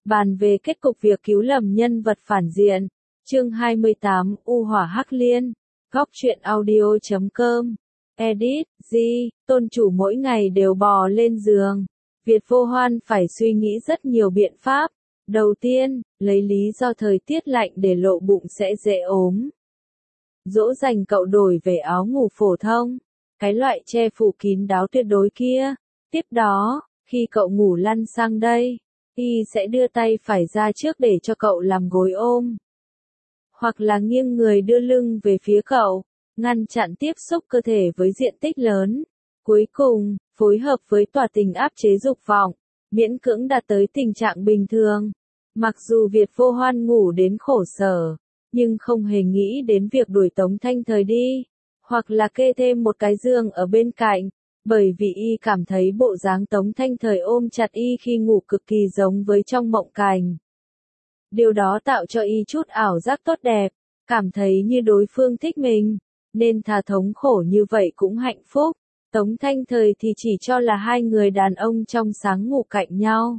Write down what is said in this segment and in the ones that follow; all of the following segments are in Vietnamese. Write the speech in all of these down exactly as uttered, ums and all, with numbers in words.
bàn về kết cục việc cứu lầm nhân vật phản diện. Chương hai mươi tám, U Hỏa Hắc Liên. Góc truyện audio chấm com. Edit, G, tôn chủ mỗi ngày đều bò lên giường. Việt Vô Hoan phải suy nghĩ rất nhiều biện pháp. Đầu tiên, lấy lý do thời tiết lạnh để lộ bụng sẽ dễ ốm. Dỗ dành cậu đổi về áo ngủ phổ thông, cái loại che phủ kín đáo tuyệt đối kia. Tiếp đó, khi cậu ngủ lăn sang đây, y sẽ đưa tay phải ra trước để cho cậu làm gối ôm. Hoặc là nghiêng người đưa lưng về phía cậu, ngăn chặn tiếp xúc cơ thể với diện tích lớn. Cuối cùng, phối hợp với tỏa tình áp chế dục vọng, miễn cưỡng đạt tới tình trạng bình thường. Mặc dù Việt Vô Hoan ngủ đến khổ sở, nhưng không hề nghĩ đến việc đuổi Tống Thanh Thời đi, hoặc là kê thêm một cái giường ở bên cạnh, bởi vì y cảm thấy bộ dáng Tống Thanh Thời ôm chặt y khi ngủ cực kỳ giống với trong mộng cảnh. Điều đó tạo cho y chút ảo giác tốt đẹp, cảm thấy như đối phương thích mình, nên thà thống khổ như vậy cũng hạnh phúc. Tống Thanh Thời thì chỉ cho là hai người đàn ông trong sáng ngủ cạnh nhau.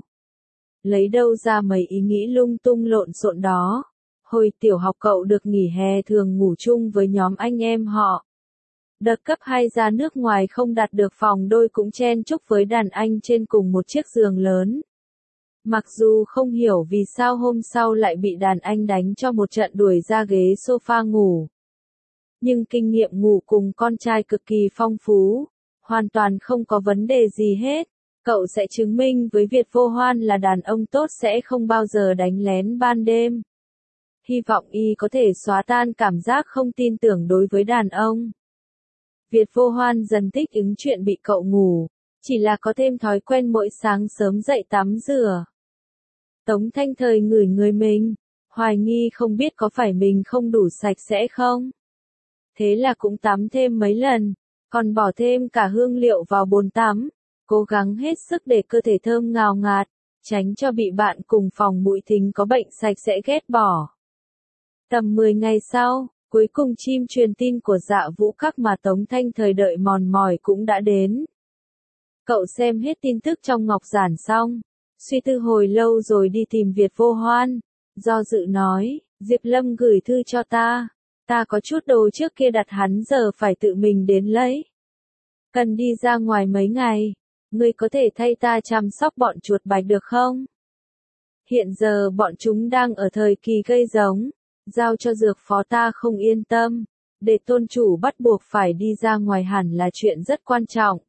Lấy đâu ra mấy ý nghĩ lung tung lộn xộn đó. Hồi tiểu học cậu được nghỉ hè thường ngủ chung với nhóm anh em họ. Đợt cấp hai ra nước ngoài không đặt được phòng đôi cũng chen chúc với đàn anh trên cùng một chiếc giường lớn. Mặc dù không hiểu vì sao hôm sau lại bị đàn anh đánh cho một trận đuổi ra ghế sofa ngủ. Nhưng kinh nghiệm ngủ cùng con trai cực kỳ phong phú, hoàn toàn không có vấn đề gì hết. Cậu sẽ chứng minh với Việt Vô Hoan là đàn ông tốt sẽ không bao giờ đánh lén ban đêm. Hy vọng y có thể xóa tan cảm giác không tin tưởng đối với đàn ông. Việt Vô Hoan dần thích ứng chuyện bị cậu ngủ, chỉ là có thêm thói quen mỗi sáng sớm dậy tắm rửa. Tống Thanh Thời ngửi người mình, hoài nghi không biết có phải mình không đủ sạch sẽ không. Thế là cũng tắm thêm mấy lần, còn bỏ thêm cả hương liệu vào bồn tắm, cố gắng hết sức để cơ thể thơm ngào ngạt, tránh cho bị bạn cùng phòng mũi thính có bệnh sạch sẽ ghét bỏ. Tầm mười ngày sau, cuối cùng chim truyền tin của Dạ Vũ Các mà Tống Thanh Thời đợi mòn mỏi cũng đã đến. Cậu xem hết tin tức trong ngọc giản xong, suy tư hồi lâu rồi đi tìm Việt Vô Hoan, do dự nói, Diệp Lâm gửi thư cho ta, ta có chút đồ trước kia đặt hắn giờ phải tự mình đến lấy. Cần đi ra ngoài mấy ngày, ngươi có thể thay ta chăm sóc bọn chuột bạch được không? Hiện giờ bọn chúng đang ở thời kỳ gây giống. Giao cho dược phó ta không yên tâm, để tôn chủ bắt buộc phải đi ra ngoài hẳn là chuyện rất quan trọng.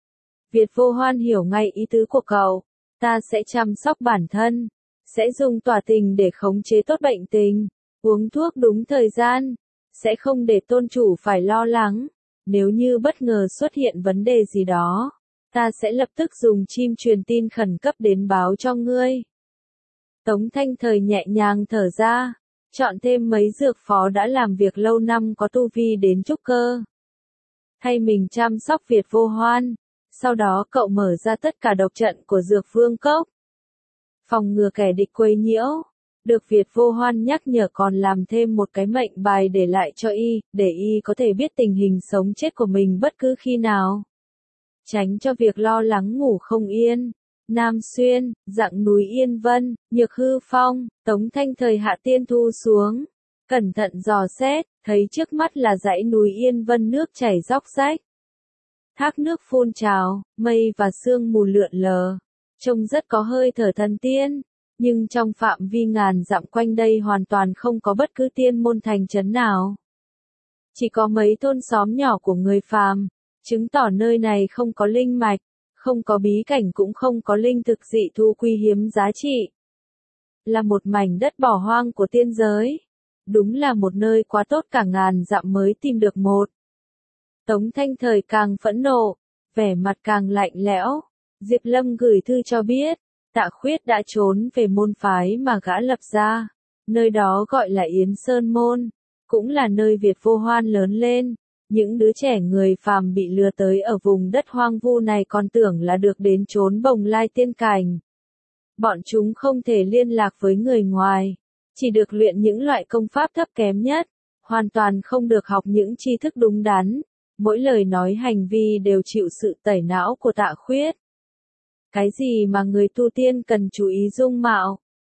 Việt Vô Hoan hiểu ngay ý tứ của cậu, ta sẽ chăm sóc bản thân, sẽ dùng tỏa tình để khống chế tốt bệnh tình, uống thuốc đúng thời gian, sẽ không để tôn chủ phải lo lắng, nếu như bất ngờ xuất hiện vấn đề gì đó, ta sẽ lập tức dùng chim truyền tin khẩn cấp đến báo cho ngươi. Tống Thanh Thời nhẹ nhàng thở ra. Chọn thêm mấy dược phó đã làm việc lâu năm có tu vi đến trúc cơ. Thay mình chăm sóc Việt Vô Hoan, sau đó cậu mở ra tất cả độc trận của dược vương cốc. Phòng ngừa kẻ địch quấy nhiễu, được Việt Vô Hoan nhắc nhở còn làm thêm một cái mệnh bài để lại cho y, để y có thể biết tình hình sống chết của mình bất cứ khi nào. Tránh cho việc lo lắng ngủ không yên. Nam Xuyên, Dặng núi Yên Vân, Nhược Hư Phong, Tống Thanh Thời hạ tiên thu xuống. Cẩn thận dò xét, thấy trước mắt là dãy núi Yên Vân nước chảy róc rách. Thác nước phun trào, mây và sương mù lượn lờ. Trông rất có hơi thở thần tiên, nhưng trong phạm vi ngàn dặm quanh đây hoàn toàn không có bất cứ tiên môn thành trấn nào. Chỉ có mấy thôn xóm nhỏ của người phàm, chứng tỏ nơi này không có linh mạch. Không có bí cảnh cũng không có linh thực dị thú quý hiếm giá trị. Là một mảnh đất bỏ hoang của tiên giới. Đúng là một nơi quá tốt cả ngàn dặm mới tìm được một. Tống Thanh Thời càng phẫn nộ, vẻ mặt càng lạnh lẽo. Diệp Lâm gửi thư cho biết, Tạ Khuyết đã trốn về môn phái mà gã lập ra. Nơi đó gọi là Yến Sơn Môn, cũng là nơi Việt Vô Hoan lớn lên. Những đứa trẻ người phàm bị lừa tới ở vùng đất hoang vu này còn tưởng là được đến chốn bồng lai tiên cảnh. Bọn chúng không thể liên lạc với người ngoài, chỉ được luyện những loại công pháp thấp kém nhất, hoàn toàn không được học những tri thức đúng đắn, mỗi lời nói hành vi đều chịu sự tẩy não của Tạ Khuyết. Cái gì mà người tu tiên cần chú ý dung mạo,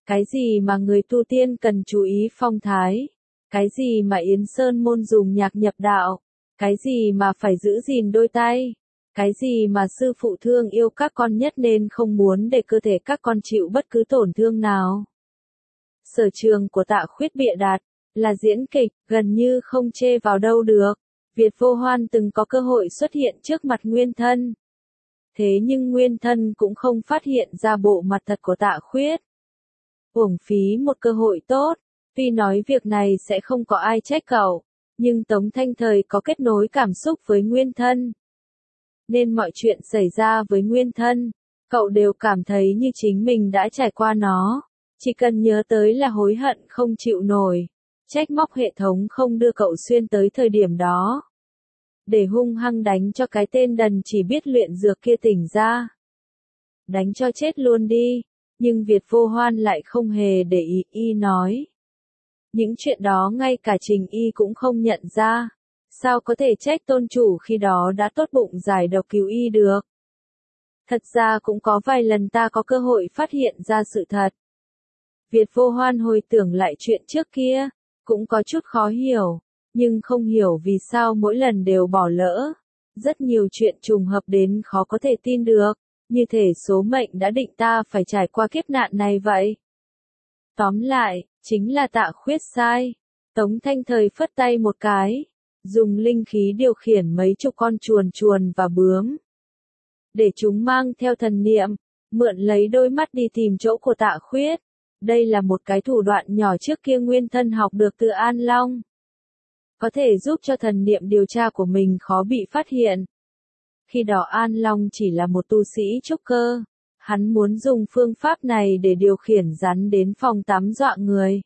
Cái gì mà người tu tiên cần chú ý phong thái? Cái gì mà Yến Sơn môn dùng nhạc nhập đạo? Cái gì mà phải giữ gìn đôi tay? Cái gì mà sư phụ thương yêu các con nhất nên không muốn để cơ thể các con chịu bất cứ tổn thương nào? Sở trường của Tạ Khuyết bịa đặt là diễn kịch, gần như không chê vào đâu được. Việt Vô Hoan từng có cơ hội xuất hiện trước mặt Nguyên Thân. Thế nhưng Nguyên Thân cũng không phát hiện ra bộ mặt thật của Tạ Khuyết. Uổng phí một cơ hội tốt, tuy nói việc này sẽ không có ai trách cậu, nhưng Tống Thanh Thời có kết nối cảm xúc với Nguyên Thân. Nên mọi chuyện xảy ra với Nguyên Thân, cậu đều cảm thấy như chính mình đã trải qua nó. Chỉ cần nhớ tới là hối hận không chịu nổi, trách móc hệ thống không đưa cậu xuyên tới thời điểm đó. Để hung hăng đánh cho cái tên đần chỉ biết luyện dược kia tỉnh ra. Đánh cho chết luôn đi, nhưng Việt Vô Hoan lại không hề để ý. Y nói. Những chuyện đó ngay cả Trình Y cũng không nhận ra. Sao có thể trách tôn chủ khi đó đã tốt bụng giải độc cứu Y được? Thật ra cũng có vài lần ta có cơ hội phát hiện ra sự thật. Việt Vô Hoan hồi tưởng lại chuyện trước kia, cũng có chút khó hiểu, nhưng không hiểu vì sao mỗi lần đều bỏ lỡ. Rất nhiều chuyện trùng hợp đến khó có thể tin được, như thể số mệnh đã định ta phải trải qua kiếp nạn này vậy. Tóm lại, chính là Tạ Khuyết sai. Tống Thanh Thời phất tay một cái, dùng linh khí điều khiển mấy chục con chuồn chuồn và bướm. Để chúng mang theo thần niệm, mượn lấy đôi mắt đi tìm chỗ của Tạ Khuyết. Đây là một cái thủ đoạn nhỏ trước kia Nguyên Thân học được từ An Long. Có thể giúp cho thần niệm điều tra của mình khó bị phát hiện. Khi đó An Long chỉ là một tu sĩ trúc cơ. Hắn muốn dùng phương pháp này để điều khiển rắn đến phòng tắm dọa người.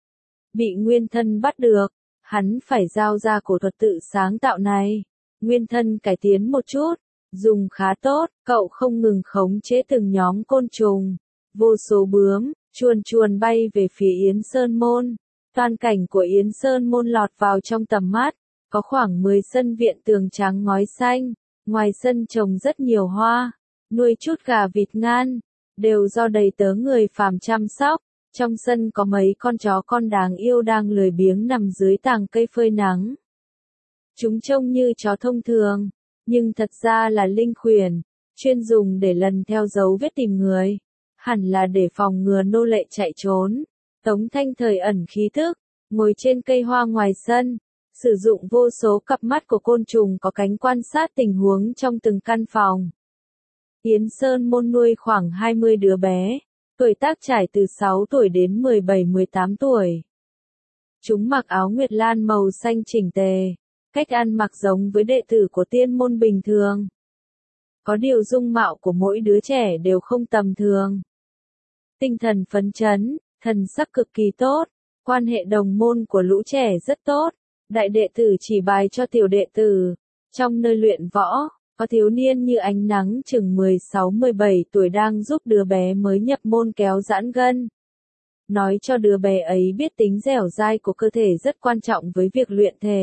Bị Nguyên Thân bắt được, hắn phải giao ra cổ thuật tự sáng tạo này. Nguyên Thân cải tiến một chút, dùng khá tốt, cậu không ngừng khống chế từng nhóm côn trùng, vô số bướm, chuồn chuồn bay về phía Yến Sơn Môn. Toàn cảnh của Yến Sơn Môn lọt vào trong tầm mắt, có khoảng mười sân viện tường trắng ngói xanh, ngoài sân trồng rất nhiều hoa, nuôi chút gà vịt ngan, đều do đầy tớ người phàm chăm sóc. Trong sân có mấy con chó con đáng yêu đang lười biếng nằm dưới tàng cây phơi nắng. Chúng trông như chó thông thường, nhưng thật ra là linh khuyển, chuyên dùng để lần theo dấu vết tìm người, hẳn là để phòng ngừa nô lệ chạy trốn. Tống Thanh Thời ẩn khí thức, ngồi trên cây hoa ngoài sân, sử dụng vô số cặp mắt của côn trùng có cánh quan sát tình huống trong từng căn phòng. Yến Sơn Môn nuôi khoảng hai mươi đứa bé, tuổi tác trải từ sáu tuổi đến mười bảy mười tám tuổi. Chúng mặc áo nguyệt lan màu xanh chỉnh tề, cách ăn mặc giống với đệ tử của tiên môn bình thường. Có điều dung mạo của mỗi đứa trẻ đều không tầm thường. Tinh thần phấn chấn, thần sắc cực kỳ tốt, quan hệ đồng môn của lũ trẻ rất tốt. Đại đệ tử chỉ bài cho tiểu đệ tử. Trong nơi luyện võ, có thiếu niên như ánh nắng chừng mười sáu mười bảy tuổi đang giúp đứa bé mới nhập môn kéo giãn gân. Nói cho đứa bé ấy biết tính dẻo dai của cơ thể rất quan trọng với việc luyện thể.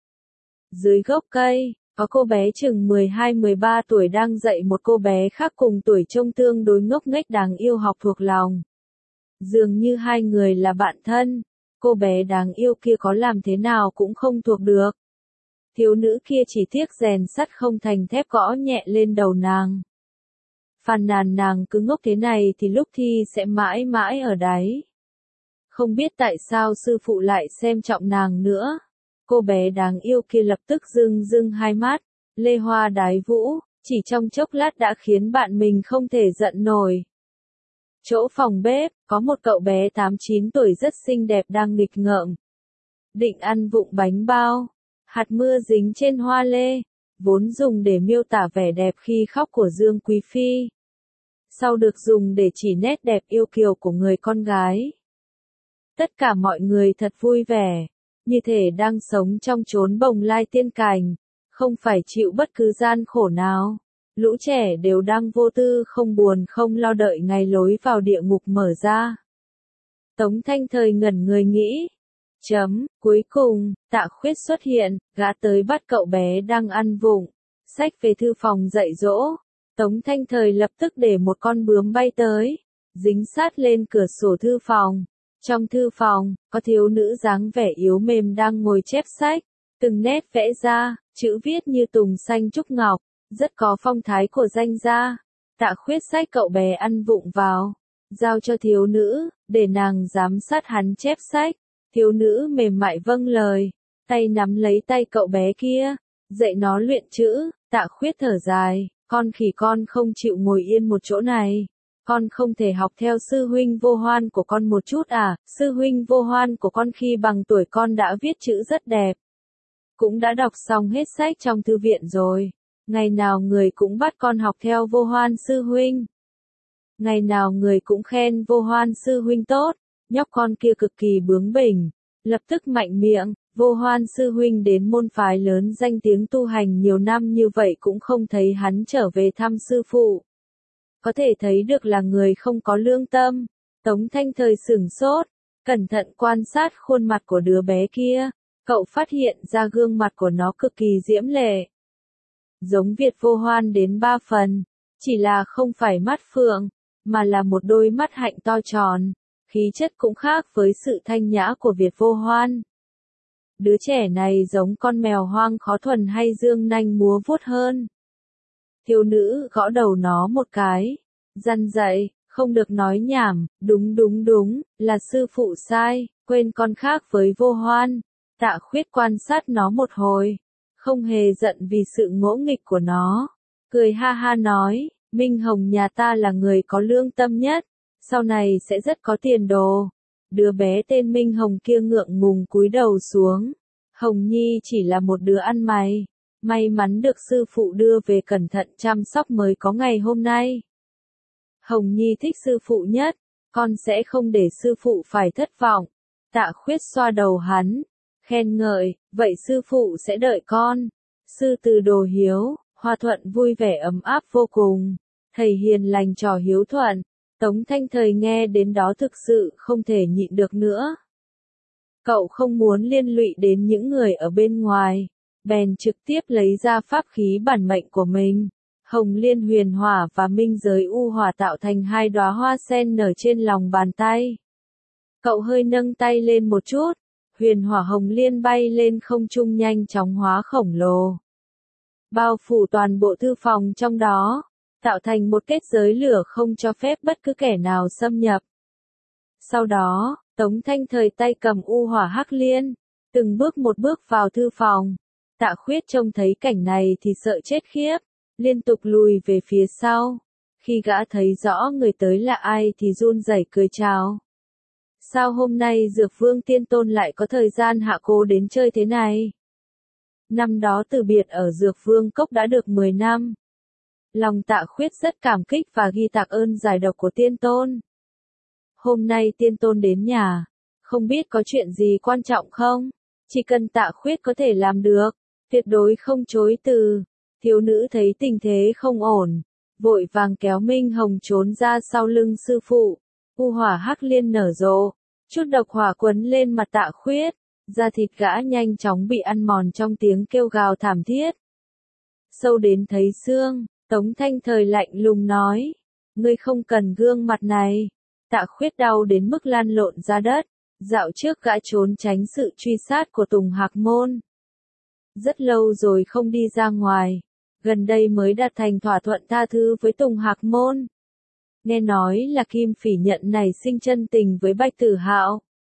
Dưới gốc cây, có cô bé chừng mười hai mười ba tuổi đang dạy một cô bé khác cùng tuổi trông tương đối ngốc nghếch đáng yêu học thuộc lòng. Dường như hai người là bạn thân, cô bé đáng yêu kia có làm thế nào cũng không thuộc được. Thiếu nữ kia chỉ tiếc rèn sắt không thành thép gõ nhẹ lên đầu nàng. Phàn nàn nàng cứ ngốc thế này thì lúc thi sẽ mãi mãi ở đáy. Không biết tại sao sư phụ lại xem trọng nàng nữa. Cô bé đáng yêu kia lập tức rưng rưng hai mắt, lê hoa đái vũ, chỉ trong chốc lát đã khiến bạn mình không thể giận nổi. Chỗ phòng bếp, có một cậu bé tám chín tuổi rất xinh đẹp đang nghịch ngợm. Định ăn vụng bánh bao, hạt mưa dính trên hoa lê, vốn dùng để miêu tả vẻ đẹp khi khóc của Dương Quý Phi. Sau được dùng để chỉ nét đẹp yêu kiều của người con gái. Tất cả mọi người thật vui vẻ, như thể đang sống trong chốn bồng lai tiên cảnh, không phải chịu bất cứ gian khổ nào. Lũ trẻ đều đang vô tư không buồn không lo đợi ngày lối vào địa ngục mở ra. Tống Thanh Thời ngẩn người nghĩ. Chấm, cuối cùng, Tạ Khuyết xuất hiện, gã tới bắt cậu bé đang ăn vụng, xách về thư phòng dạy dỗ. Tống Thanh Thời lập tức để một con bướm bay tới, dính sát lên cửa sổ thư phòng. Trong thư phòng, có thiếu nữ dáng vẻ yếu mềm đang ngồi chép sách, từng nét vẽ ra, chữ viết như tùng xanh trúc ngọc, rất có phong thái của danh gia. Tạ Khuyết xách cậu bé ăn vụng vào, giao cho thiếu nữ, để nàng giám sát hắn chép sách. Thiếu nữ mềm mại vâng lời, tay nắm lấy tay cậu bé kia, dạy nó luyện chữ. Tạ Khuyết thở dài, con khỉ con không chịu ngồi yên một chỗ này. Con không thể học theo sư huynh Vô Hoan của con một chút à? Sư huynh Vô Hoan của con khi bằng tuổi con đã viết chữ rất đẹp, cũng đã đọc xong hết sách trong thư viện rồi. Ngày nào người cũng bắt con học theo Vô Hoan sư huynh. Ngày nào người cũng khen Vô Hoan sư huynh tốt. Nhóc con kia cực kỳ bướng bỉnh, lập tức mạnh miệng. Vô Hoan sư huynh đến môn phái lớn danh tiếng tu hành nhiều năm như vậy cũng không thấy hắn trở về thăm sư phụ. Có thể thấy được là người không có lương tâm. Tống Thanh Thời sửng sốt, cẩn thận quan sát khuôn mặt của đứa bé kia. Cậu phát hiện ra gương mặt của nó cực kỳ diễm lệ, giống Việt Vô Hoan đến ba phần, chỉ là không phải mắt phượng, mà là một đôi mắt hạnh to tròn, khí chất cũng khác với sự thanh nhã của Việt Vô Hoan. Đứa trẻ này giống con mèo hoang khó thuần hay dương nanh múa vuốt hơn. Thiếu nữ gõ đầu nó một cái, dằn dạy, không được nói nhảm, đúng đúng đúng, là sư phụ sai, quên con khác với Vô Hoan. Tạ Khuyết quan sát nó một hồi, không hề giận vì sự ngỗ nghịch của nó, cười ha ha nói, Minh Hồng nhà ta là người có lương tâm nhất, sau này sẽ rất có tiền đồ. Đứa bé tên Minh Hồng kia ngượng ngùng cúi đầu xuống. Hồng Nhi chỉ là một đứa ăn mày, may mắn được sư phụ đưa về cẩn thận chăm sóc mới có ngày hôm nay. Hồng Nhi thích sư phụ nhất, con sẽ không để sư phụ phải thất vọng. Tạ Khuyết xoa đầu hắn, khen ngợi, vậy sư phụ sẽ đợi con. Sư từ đồ hiếu, Hoa Thuận vui vẻ ấm áp vô cùng. Thầy hiền lành trò hiếu thuận. Tống Thanh Thời nghe đến đó thực sự không thể nhịn được nữa. Cậu không muốn liên lụy đến những người ở bên ngoài, bèn trực tiếp lấy ra pháp khí bản mệnh của mình. Hồng Liên Huyền Hỏa và Minh Giới U Hỏa tạo thành hai đóa hoa sen nở trên lòng bàn tay. Cậu hơi nâng tay lên một chút, Huyền Hỏa Hồng Liên bay lên không trung nhanh chóng hóa khổng lồ, bao phủ toàn bộ thư phòng trong đó, tạo thành một kết giới lửa không cho phép bất cứ kẻ nào xâm nhập. Sau đó, Tống Thanh Thời tay cầm U Hỏa Hắc Liên, từng bước một bước vào thư phòng. Tạ Khuyết trông thấy cảnh này thì sợ chết khiếp, liên tục lùi về phía sau. Khi gã thấy rõ người tới là ai thì run rẩy cười chào. Sao hôm nay Dược Vương Tiên Tôn lại có thời gian hạ cố đến chơi thế này? Năm đó từ biệt ở Dược Vương Cốc đã được mười năm. Lòng Tạ Khuyết rất cảm kích và ghi tạ ơn giải độc của Tiên Tôn. Hôm nay Tiên Tôn đến nhà, không biết có chuyện gì quan trọng không? Chỉ cần Tạ Khuyết có thể làm được, tuyệt đối không chối từ. Thiếu nữ thấy tình thế không ổn, vội vàng kéo Minh Hồng trốn ra sau lưng sư phụ. U Hỏa Hắc Liên nở rộ, chút độc hỏa quấn lên mặt Tạ Khuyết, da thịt gã nhanh chóng bị ăn mòn trong tiếng kêu gào thảm thiết. Sâu đến thấy xương, Tống Thanh Thời lạnh lùng nói, ngươi không cần gương mặt này. Tạ Khuyết đau đến mức lăn lộn ra đất, dạo trước gã trốn tránh sự truy sát của Tùng Hạc Môn. Rất lâu rồi không đi ra ngoài, gần đây mới đạt thành thỏa thuận tha thứ với Tùng Hạc Môn. Nghe nói là Kim Phỉ nhận nảy sinh chân tình với Bạch Tử Hạo.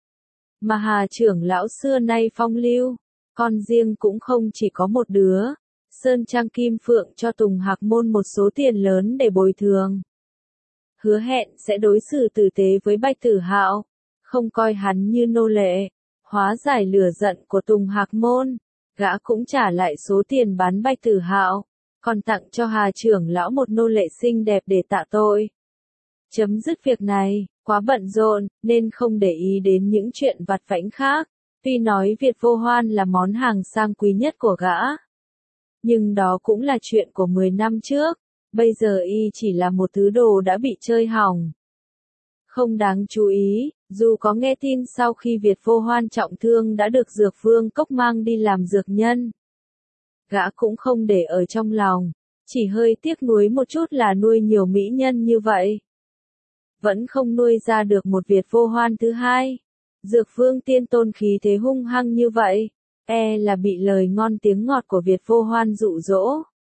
Mà Hà trưởng lão xưa nay phong lưu, con riêng cũng không chỉ có một đứa. Sơn Trang Kim Phượng cho Tùng Hạc Môn một số tiền lớn để bồi thường. Hứa hẹn sẽ đối xử tử tế với Bạch Tử Hạo, không coi hắn như nô lệ, hóa giải lửa giận của Tùng Hạc Môn. Gã cũng trả lại số tiền bán Bạch Tử Hạo, còn tặng cho Hà trưởng lão một nô lệ xinh đẹp để tạ tội. Chấm dứt việc này, quá bận rộn, nên không để ý đến những chuyện vặt vãnh khác. Tuy nói Việt Vô Hoan là món hàng sang quý nhất của gã, nhưng đó cũng là chuyện của mười năm trước, bây giờ y chỉ là một thứ đồ đã bị chơi hỏng. Không đáng chú ý, dù có nghe tin sau khi Việt Vô Hoan trọng thương đã được Dược Vương Cốc mang đi làm dược nhân. Gã cũng không để ở trong lòng, chỉ hơi tiếc nuối một chút là nuôi nhiều mỹ nhân như vậy. vẫn không nuôi ra được một Việt Vô Hoan thứ hai. Dược Vương Tiên Tôn khí thế hung hăng như vậy, e là bị lời ngon tiếng ngọt của Việt Vô Hoan dụ dỗ,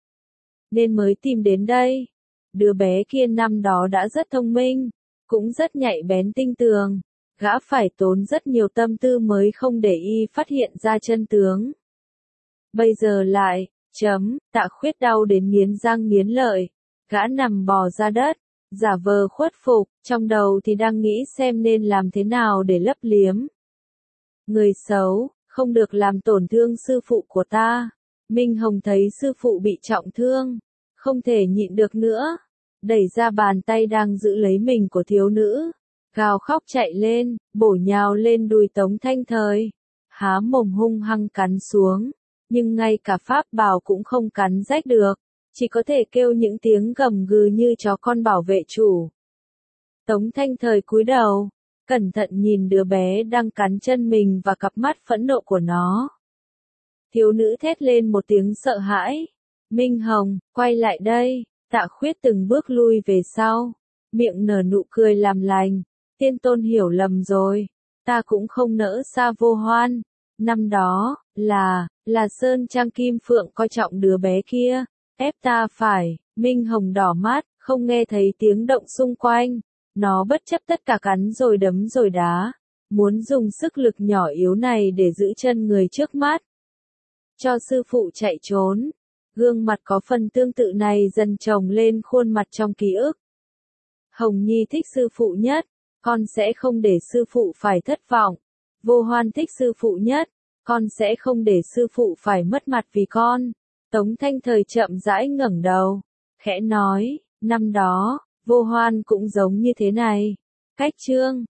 nên mới tìm đến đây. Đứa bé kia năm đó đã rất thông minh, cũng rất nhạy bén tinh tường, gã phải tốn rất nhiều tâm tư mới không để y phát hiện ra chân tướng. Bây giờ lại, chấm, Tạ Khuyết đau đến nghiến răng nghiến lợi, gã nằm bò ra đất, giả vờ khuất phục, trong đầu thì đang nghĩ xem nên làm thế nào để lấp liếm. Người xấu, không được làm tổn thương sư phụ của ta. Minh Hồng thấy sư phụ bị trọng thương, không thể nhịn được nữa, đẩy ra bàn tay đang giữ lấy mình của thiếu nữ, gào khóc chạy lên, bổ nhào lên đùi Tống Thanh Thời, há mồm hung hăng cắn xuống, nhưng ngay cả pháp bảo cũng không cắn rách được, chỉ có thể kêu những tiếng gầm gừ như chó con bảo vệ chủ. Tống Thanh Thời cúi đầu, cẩn thận nhìn đứa bé đang cắn chân mình và cặp mắt phẫn nộ của nó. Thiếu nữ thét lên một tiếng sợ hãi. Minh Hồng, quay lại đây. Tạ Khuyết từng bước lui về sau, miệng nở nụ cười làm lành. Tiên Tôn hiểu lầm rồi, ta cũng không nỡ xa Vô Hoan. Năm đó, là, là Sơn Trang Kim Phượng coi trọng đứa bé kia, ép ta phải. Minh Hồng đỏ mắt, không nghe thấy tiếng động xung quanh. Nó bất chấp tất cả cắn rồi đấm rồi đá, muốn dùng sức lực nhỏ yếu này để giữ chân người trước mắt. Cho sư phụ chạy trốn. Gương mặt có phần tương tự này dần chồng lên khuôn mặt trong ký ức. Hồng Nhi thích sư phụ nhất, con sẽ không để sư phụ phải thất vọng. Vô Hoan thích sư phụ nhất, con sẽ không để sư phụ phải mất mặt vì con. Tống Thanh Thời chậm rãi ngẩng đầu, khẽ nói, năm đó, Vô Hoan cũng giống như thế này. Cách chương